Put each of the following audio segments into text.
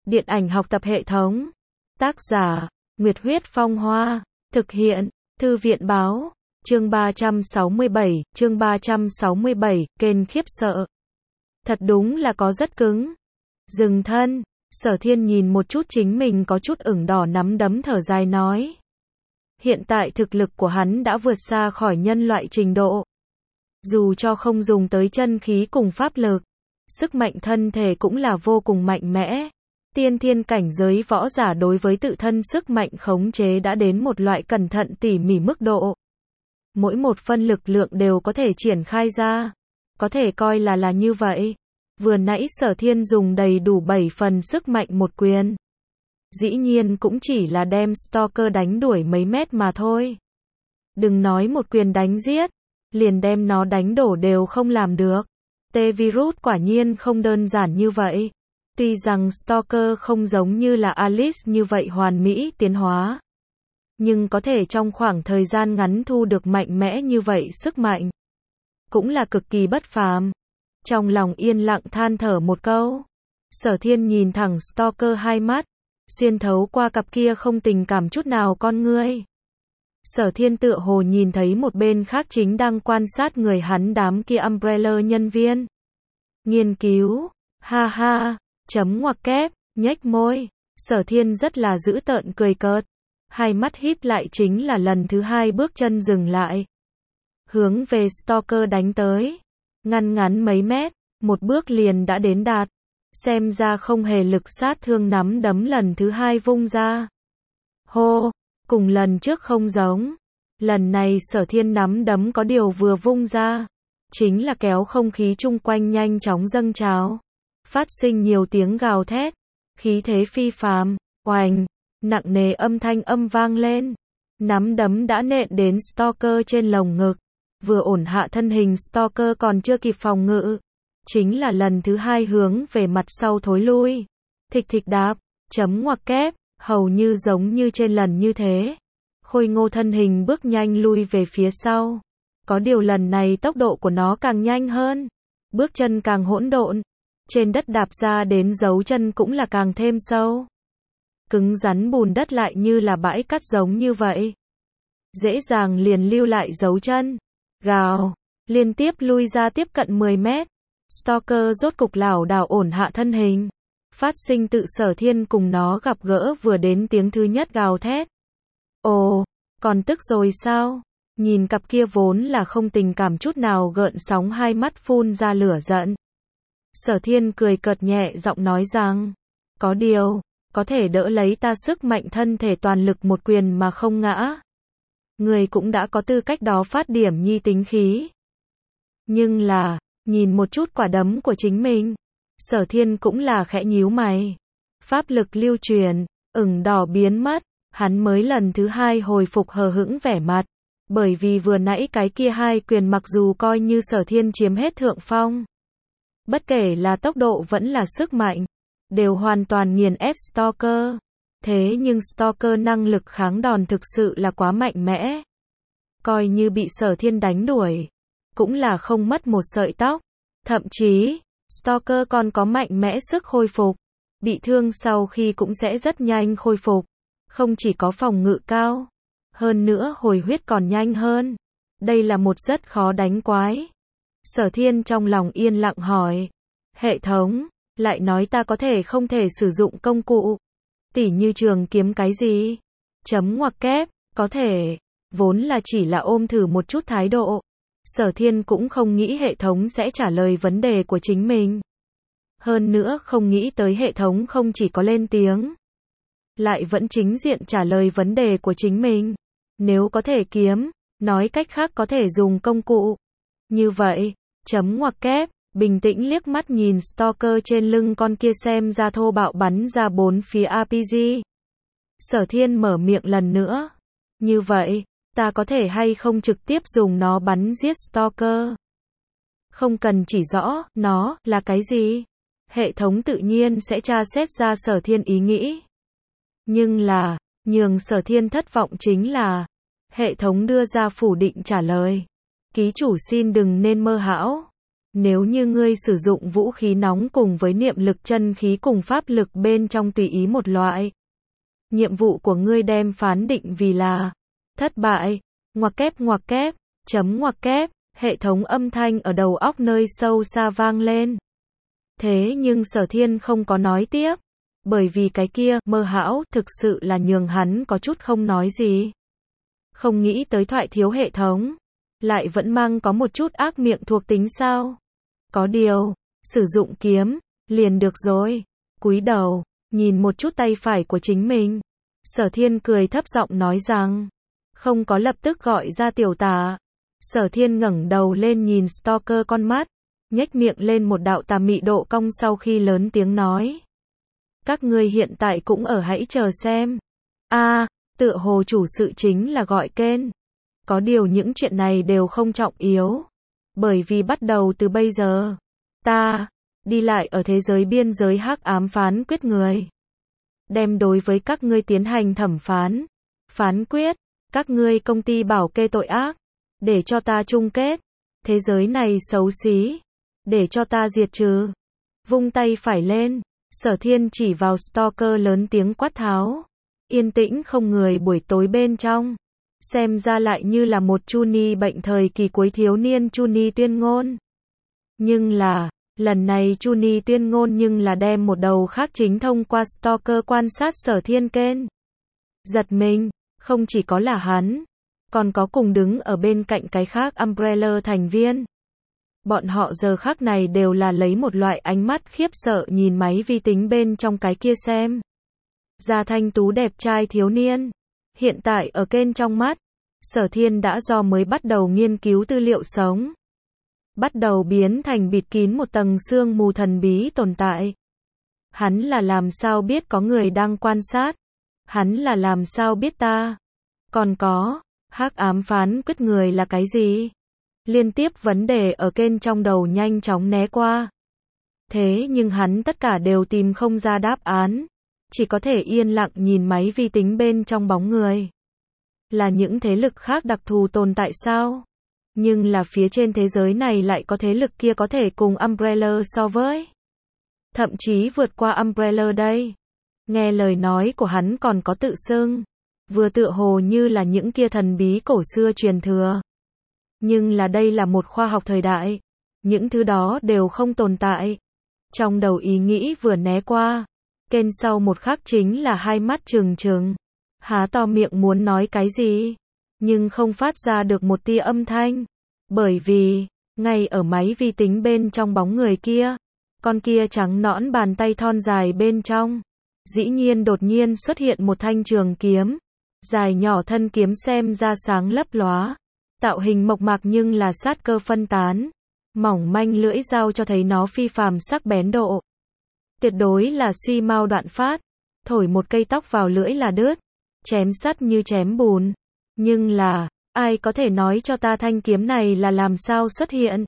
Điện ảnh học tập hệ thống. Tác giả, Nguyệt Huyết Phong Hoa. Thực hiện, Thư viện Báo. Chương 367, kênh khiếp sợ. Thật đúng là có rất cứng. Dừng thân, Sở Thiên nhìn một chút chính mình có chút ửng đỏ nắm đấm thở dài nói. Hiện tại thực lực của hắn đã vượt xa khỏi nhân loại trình độ. Dù cho không dùng tới chân khí cùng pháp lực, sức mạnh thân thể cũng là vô cùng mạnh mẽ. Tiên thiên cảnh giới võ giả đối với tự thân sức mạnh khống chế đã đến một loại cẩn thận tỉ mỉ mức độ. Mỗi một phân lực lượng đều có thể triển khai ra. Có thể coi là như vậy. Vừa nãy Sở Thiên dùng đầy đủ 7 phần sức mạnh một quyền. Dĩ nhiên cũng chỉ là đem Stalker đánh đuổi mấy mét mà thôi. Đừng nói một quyền đánh giết, liền đem nó đánh đổ đều không làm được. T-Virus quả nhiên không đơn giản như vậy. Tuy rằng Stalker không giống như là Alice như vậy hoàn mỹ tiến hóa, nhưng có thể trong khoảng thời gian ngắn thu được mạnh mẽ như vậy sức mạnh, cũng là cực kỳ bất phàm. Trong lòng yên lặng than thở một câu, Sở Thiên nhìn thẳng Stalker hai mắt, xuyên thấu qua cặp kia không tình cảm chút nào con ngươi. Sở Thiên tựa hồ nhìn thấy một bên khác chính đang quan sát người hắn đám kia Umbrella nhân viên. Nghiên cứu, ha ha, chấm ngoặc kép, nhếch môi, Sở Thiên rất là dữ tợn cười cợt. Hai mắt híp lại chính là lần thứ hai bước chân dừng lại. Hướng về Stalker đánh tới. Ngắn mấy mét, một bước liền đã đến đạt. Xem ra không hề lực sát thương nắm đấm lần thứ hai vung ra. Hô, cùng lần trước không giống. Lần này Sở Thiên nắm đấm có điều vừa vung ra, chính là kéo không khí chung quanh nhanh chóng dâng trào. Phát sinh nhiều tiếng gào thét. Khí thế phi phàm, oành, nặng nề âm thanh vang lên. Nắm đấm đã nện đến Stalker trên lồng ngực. Vừa ổn hạ thân hình Stalker còn chưa kịp phòng ngự, chính là lần thứ hai hướng về mặt sau thối lui. Thịch thịch đạp, chấm ngoặc kép, hầu như giống như trên lần như thế. Khôi ngô thân hình bước nhanh lui về phía sau. Có điều lần này tốc độ của nó càng nhanh hơn. Bước chân càng hỗn độn. Trên đất đạp ra đến dấu chân cũng là càng thêm sâu. Cứng rắn bùn đất lại như là bãi cát giống như vậy. Dễ dàng liền lưu lại dấu chân. Gào, liên tiếp lui ra tiếp cận 10 mét. Stalker rốt cục lảo đảo ổn hạ thân hình. Phát sinh tự Sở Thiên cùng nó gặp gỡ vừa đến tiếng thứ nhất gào thét. Ồ, còn tức rồi sao? Nhìn cặp kia vốn là không tình cảm chút nào gợn sóng hai mắt phun ra lửa giận. Sở Thiên cười cợt nhẹ giọng nói rằng, có điều, có thể đỡ lấy ta sức mạnh thân thể toàn lực một quyền mà không ngã. Người cũng đã có tư cách đó phát điểm nhi tính khí. Nhưng là, nhìn một chút quả đấm của chính mình, Sở Thiên cũng là khẽ nhíu mày. Pháp lực lưu truyền, ửng đỏ biến mất, hắn mới lần thứ hai hồi phục hờ hững vẻ mặt. Bởi vì vừa nãy cái kia hai quyền mặc dù coi như Sở Thiên chiếm hết thượng phong, bất kể là tốc độ vẫn là sức mạnh, đều hoàn toàn nghiền ép Stalker. Thế nhưng Stalker năng lực kháng đòn thực sự là quá mạnh mẽ. Coi như bị Sở Thiên đánh đuổi, cũng là không mất một sợi tóc. Thậm chí, Stalker còn có mạnh mẽ sức khôi phục. Bị thương sau khi cũng sẽ rất nhanh khôi phục. Không chỉ có phòng ngự cao, hơn nữa hồi huyết còn nhanh hơn. Đây là một rất khó đánh quái. Sở Thiên trong lòng yên lặng hỏi. Hệ thống, lại nói ta có thể không thể sử dụng công cụ. Tỉ như trường kiếm cái gì? Chấm ngoặc kép, có thể. Vốn là chỉ là ôm thử một chút thái độ. Sở Thiên cũng không nghĩ hệ thống sẽ trả lời vấn đề của chính mình. Hơn nữa không nghĩ tới hệ thống không chỉ có lên tiếng, lại vẫn chính diện trả lời vấn đề của chính mình. Nếu có thể kiếm, nói cách khác có thể dùng công cụ. Như vậy, chấm ngoặc kép, bình tĩnh liếc mắt nhìn Stalker trên lưng con kia xem ra thô bạo bắn ra bốn phía RPG. Sở Thiên mở miệng lần nữa. Như vậy, ta có thể hay không trực tiếp dùng nó bắn giết Stalker? Không cần chỉ rõ, nó là cái gì? Hệ thống tự nhiên sẽ tra xét ra Sở Thiên ý nghĩ. Nhưng là, nhường Sở Thiên thất vọng chính là, hệ thống đưa ra phủ định trả lời. Ký chủ xin đừng nên mơ hão. Nếu như ngươi sử dụng vũ khí nóng cùng với niệm lực chân khí cùng pháp lực bên trong tùy ý một loại, nhiệm vụ của ngươi đem phán định vì là thất bại. Ngoặc kép, chấm ngoặc kép, hệ thống âm thanh ở đầu óc nơi sâu xa vang lên. Thế nhưng Sở Thiên không có nói tiếp, bởi vì cái kia, Mơ Hão, thực sự là nhường hắn có chút không nói gì. Không nghĩ tới thoại thiếu hệ thống, lại vẫn mang có một chút ác miệng thuộc tính sao? Có điều, sử dụng kiếm, liền được rồi. Cúi đầu, nhìn một chút tay phải của chính mình. Sở Thiên cười thấp giọng nói rằng, không có lập tức gọi ra tiểu tà. Sở Thiên ngẩng đầu lên nhìn stalker con mắt, nhếch miệng lên một đạo tà mị độ cong sau khi lớn tiếng nói. Các ngươi hiện tại cũng ở hãy chờ xem. Tựa hồ chủ sự chính là gọi Ken. Có điều những chuyện này đều không trọng yếu. Bởi vì bắt đầu từ bây giờ, ta đi lại ở thế giới biên giới hắc ám phán quyết người. Đem đối với các ngươi tiến hành thẩm phán, phán quyết, các ngươi công ty bảo kê tội ác, để cho ta chung kết. Thế giới này xấu xí, để cho ta diệt trừ. Vung tay phải lên, Sở Thiên chỉ vào stalker lớn tiếng quát tháo. Yên tĩnh không người buổi tối bên trong. Xem ra lại như là một Chuni bệnh thời kỳ cuối thiếu niên Chuni tuyên ngôn. Nhưng là, lần này Chuni tuyên ngôn nhưng là đem một đầu khác chính thông qua stalker quan sát Sở Thiên Ken. Giật mình, không chỉ có là hắn, còn có cùng đứng ở bên cạnh cái khác Umbrella thành viên. Bọn họ giờ khắc này đều là lấy một loại ánh mắt khiếp sợ nhìn máy vi tính bên trong cái kia xem. Da thanh tú đẹp trai thiếu niên. Hiện tại ở Ken trong mắt, Sở Thiên đã do mới bắt đầu nghiên cứu tư liệu sống. Bắt đầu biến thành bịt kín một tầng sương mù thần bí tồn tại. Hắn là làm sao biết có người đang quan sát? Hắn là làm sao biết ta? Còn có, hắc ám phán quyết người là cái gì? Liên tiếp vấn đề ở Ken trong đầu nhanh chóng né qua. Thế nhưng hắn tất cả đều tìm không ra đáp án. Chỉ có thể yên lặng nhìn máy vi tính bên trong bóng người. Là những thế lực khác đặc thù tồn tại sao? Nhưng là phía trên thế giới này lại có thế lực kia có thể cùng Umbrella so với. Thậm chí vượt qua Umbrella đây. Nghe lời nói của hắn còn có tự xưng. Vừa tựa hồ như là những kia thần bí cổ xưa truyền thừa. Nhưng là đây là một khoa học thời đại. Những thứ đó đều không tồn tại. Trong đầu ý nghĩ vừa né qua. Ken sau một khắc chính là hai mắt trừng trừng. Há to miệng muốn nói cái gì. Nhưng không phát ra được một tia âm thanh. Bởi vì, ngay ở máy vi tính bên trong bóng người kia. Con kia trắng nõn bàn tay thon dài bên trong. Dĩ nhiên đột nhiên xuất hiện một thanh trường kiếm. Dài nhỏ thân kiếm xem ra sáng lấp lóa. Tạo hình mộc mạc nhưng là sát cơ phân tán. Mỏng manh lưỡi dao cho thấy nó phi phàm sắc bén độ. Tuyệt đối là suy mau đoạn phát. Thổi một cây tóc vào lưỡi là đứt. Chém sắt như chém bùn. Nhưng là, ai có thể nói cho ta thanh kiếm này là làm sao xuất hiện?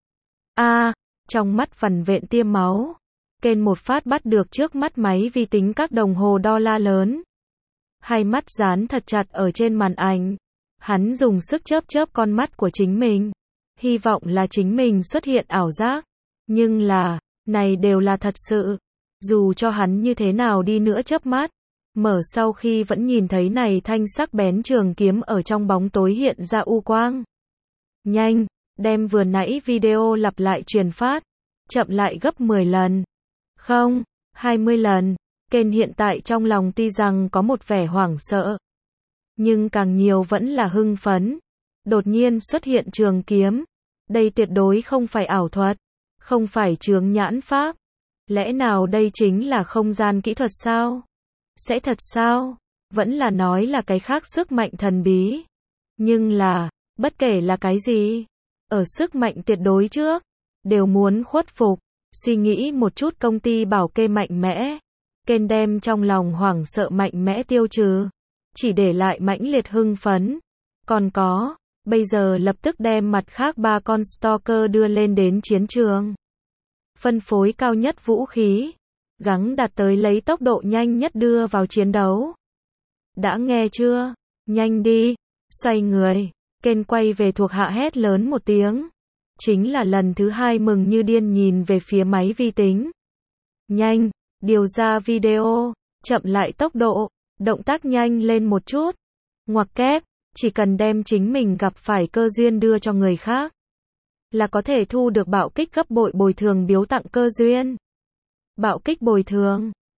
Trong mắt vằn vện tia máu. Ken một phát bắt được trước mắt máy vi tính các đồng hồ đo la lớn. Hai mắt dán thật chặt ở trên màn ảnh. Hắn dùng sức chớp chớp con mắt của chính mình. Hy vọng là chính mình xuất hiện ảo giác. Nhưng là, này đều là thật sự. Dù cho hắn như thế nào đi nữa chớp mắt. Mở sau khi vẫn nhìn thấy này thanh sắc bén trường kiếm ở trong bóng tối hiện ra u quang. Nhanh, đem vừa nãy video lặp lại truyền phát. Chậm lại gấp 10 lần. Không, 20 lần. Ken hiện tại trong lòng tuy rằng có một vẻ hoảng sợ. Nhưng càng nhiều vẫn là hưng phấn. Đột nhiên xuất hiện trường kiếm. Đây tuyệt đối không phải ảo thuật. Không phải chướng nhãn pháp. Lẽ nào đây chính là không gian kỹ thuật sao? Sẽ thật sao? Vẫn là nói là cái khác sức mạnh thần bí. Nhưng là, bất kể là cái gì, ở sức mạnh tuyệt đối trước, đều muốn khuất phục. Suy nghĩ một chút công ty bảo kê mạnh mẽ. Ken đem trong lòng hoảng sợ mạnh mẽ tiêu trừ. Chỉ để lại mãnh liệt hưng phấn. Còn có, bây giờ lập tức đem mặt khác 3 con stalker đưa lên đến chiến trường. Phân phối cao nhất vũ khí. Gắng đạt tới lấy tốc độ nhanh nhất đưa vào chiến đấu. Đã nghe chưa? Nhanh đi. Xoay người. Ken quay về thuộc hạ hét lớn một tiếng. Chính là lần thứ hai mừng như điên nhìn về phía máy vi tính. Nhanh, điều ra video, chậm lại tốc độ, động tác nhanh lên một chút. Ngoặc kép, chỉ cần đem chính mình gặp phải cơ duyên đưa cho người khác, là có thể thu được bạo kích gấp bội bồi thường biếu tặng cơ duyên. Bạo kích bồi thường.